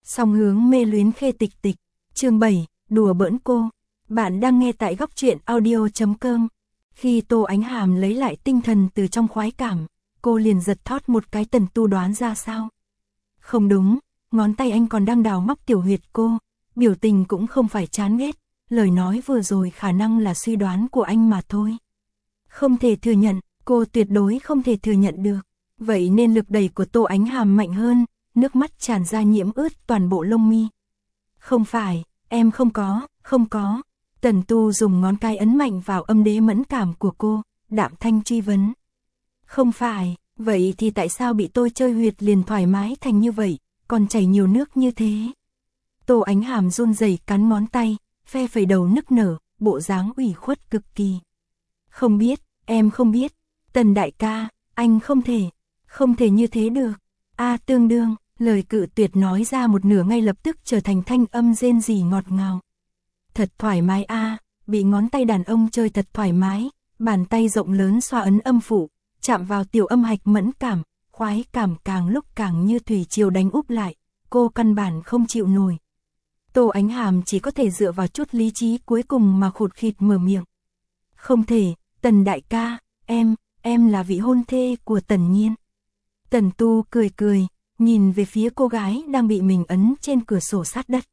Song hướng mê luyến Khê Tịch Tịch, chương 7, đùa bỡn cô. Bạn đang nghe tại góc truyện audio.com. Khi Tô Ánh Hàm lấy lại tinh thần từ trong khoái cảm, cô liền giật thót một cái. Tần Tu đoán ra sao? Không đúng, ngón tay anh còn đang đào móc tiểu huyệt cô, biểu tình cũng không phải chán ghét, lời nói vừa rồi khả năng là suy đoán của anh mà thôi. Không thể thừa nhận, cô tuyệt đối không thể thừa nhận được. Vậy nên lực đẩy của Tô Ánh Hàm mạnh hơn, nước mắt tràn ra nhiễm ướt toàn bộ lông mi. Không phải, em không có. Tần Tu dùng ngón cái ấn mạnh vào âm đế mẫn cảm của cô, đạm thanh truy vấn. Không phải, vậy thì tại sao bị tôi chơi huyệt liền thoải mái thành như vậy, còn chảy nhiều nước như thế? Tô Ánh Hàm run rẩy cắn ngón tay, phe phẩy đầu nức nở, bộ dáng ủy khuất cực kỳ. Không biết, em không biết. Tần đại ca, anh không thể như thế được. Tương đương, lời cự tuyệt nói ra một nửa ngay lập tức trở thành thanh âm rên rỉ ngọt ngào. Thật thoải mái bị ngón tay đàn ông chơi thật thoải mái, bàn tay rộng lớn xoa ấn âm phủ, chạm vào tiểu âm hạch mẫn cảm, khoái cảm càng lúc càng như thủy triều đánh úp lại, cô căn bản không chịu nổi. Tô Ánh Hàm chỉ có thể dựa vào chút lý trí cuối cùng mà khụt khịt mở miệng. Không thể, Tần đại ca, em là vị hôn thê của Tần Nhiên. Tần Tu cười, nhìn về phía cô gái đang bị mình ấn trên cửa sổ sát đất.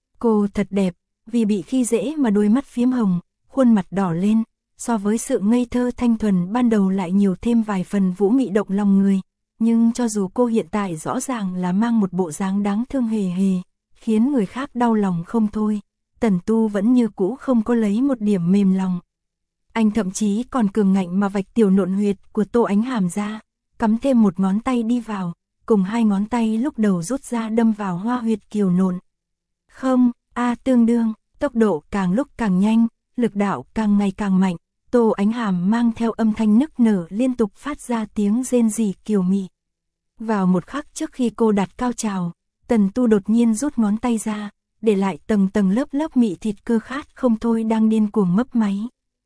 Cô thật đẹp, vì bị khi dễ mà đôi mắt phiếm hồng, khuôn mặt đỏ lên, so với sự ngây thơ thanh thuần ban đầu lại nhiều thêm vài phần vũ mị động lòng người. Nhưng cho dù cô hiện tại rõ ràng là mang một bộ dáng đáng thương hề hề, khiến người khác đau lòng không thôi, Tần Tu vẫn như cũ không có lấy một điểm mềm lòng. Anh thậm chí còn cường ngạnh mà vạch tiểu nộn huyệt của Tô Ánh Hàm ra, cắm thêm một ngón tay đi vào, cùng hai ngón tay lúc đầu rút ra đâm vào hoa huyệt kiều nộn. Không, tương đương, tốc độ càng lúc càng nhanh, lực đạo càng ngày càng mạnh, Tô Ánh Hàm mang theo âm thanh nức nở liên tục phát ra tiếng rên rỉ kiều mị. Vào một khắc trước khi cô đạt cao trào, Tần Tu đột nhiên rút ngón tay ra, để lại tầng tầng lớp lớp mị thịt cơ khát không thôi đang điên cuồng mấp máy.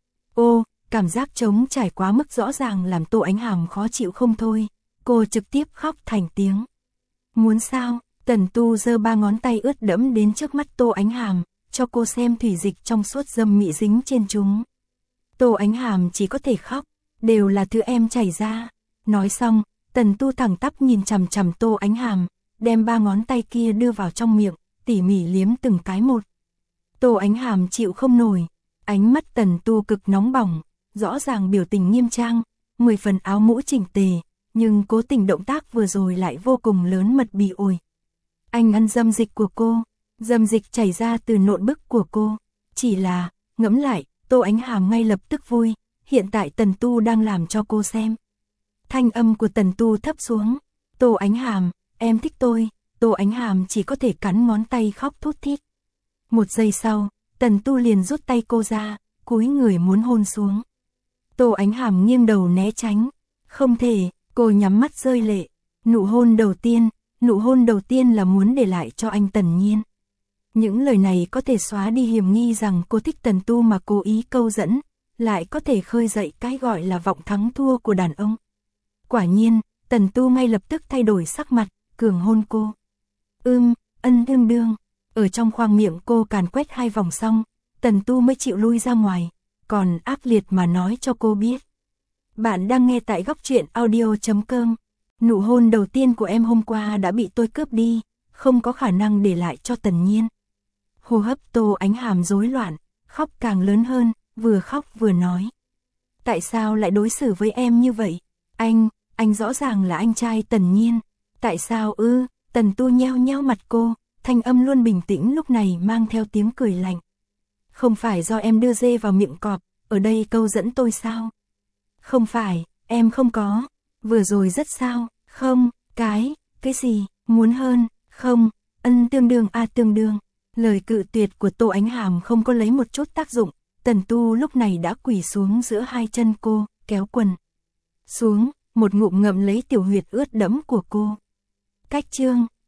Cảm giác trống trải quá mức rõ ràng làm Tô Ánh Hàm khó chịu không thôi, cô trực tiếp khóc thành tiếng. Muốn sao? Tần Tu giơ ba ngón tay ướt đẫm đến trước mắt Tô Ánh Hàm, cho cô xem thủy dịch trong suốt dâm mị dính trên chúng. Tô Ánh Hàm chỉ có thể khóc, đều là thứ em chảy ra. Nói xong, Tần Tu thẳng tắp nhìn chằm chằm Tô Ánh Hàm, đem ba ngón tay kia đưa vào trong miệng, tỉ mỉ liếm từng cái một. Tô Ánh Hàm chịu không nổi, ánh mắt Tần Tu cực nóng bỏng, rõ ràng biểu tình nghiêm trang, 10 phần áo mũ chỉnh tề, nhưng cố tình động tác vừa rồi lại vô cùng lớn mật bỉ ổi. Anh ăn dâm dịch của cô, dâm dịch chảy ra từ nộn bức của cô, chỉ là, ngẫm lại, Tô Ánh Hàm ngay lập tức vui, hiện tại Tần Tu đang làm cho cô xem. Thanh âm của Tần Tu thấp xuống, Tô Ánh Hàm, em thích tôi. Tô Ánh Hàm chỉ có thể cắn ngón tay khóc thút thít. Một giây sau, Tần Tu liền rút tay cô ra, cúi người muốn hôn xuống. Tô Ánh Hàm nghiêng đầu né tránh, không thể, cô nhắm mắt rơi lệ. Nụ hôn đầu tiên là muốn để lại cho anh Tần Nhiên. Những lời này có thể xóa đi hiểm nghi rằng cô thích Tần Tu mà cố ý câu dẫn, lại có thể khơi dậy cái gọi là vọng thắng thua của đàn ông. Quả nhiên, Tần Tu ngay lập tức thay đổi sắc mặt, cường hôn cô. Đương. Ở trong khoang miệng cô càn quét 2 vòng xong, Tần Tu mới chịu lui ra ngoài, còn ác liệt mà nói cho cô biết. Bạn đang nghe tại góc truyện audio.com. Nụ hôn đầu tiên của em hôm qua đã bị tôi cướp đi, không có khả năng để lại cho Tần Nhiên. Hô hấp Tô Ánh Hàm rối loạn, khóc càng lớn hơn, vừa khóc vừa nói. Tại sao lại đối xử với em như vậy? Anh rõ ràng là anh trai Tần Nhiên. Tại sao Tần Tu nheo nheo mặt cô, thanh âm luôn bình tĩnh lúc này mang theo tiếng cười lạnh. Không phải do em đưa dê vào miệng cọp, ở đây câu dẫn tôi sao? Không phải, em không có. Vừa rồi rất sao? Không, cái gì, muốn hơn, không, tương đương. Lời cự tuyệt của Tô Ánh Hàm không có lấy một chút tác dụng, Tần Tu lúc này đã quỳ xuống giữa hai chân cô, kéo quần xuống, một ngụm ngậm lấy tiểu huyệt ướt đẫm của cô. Cách chương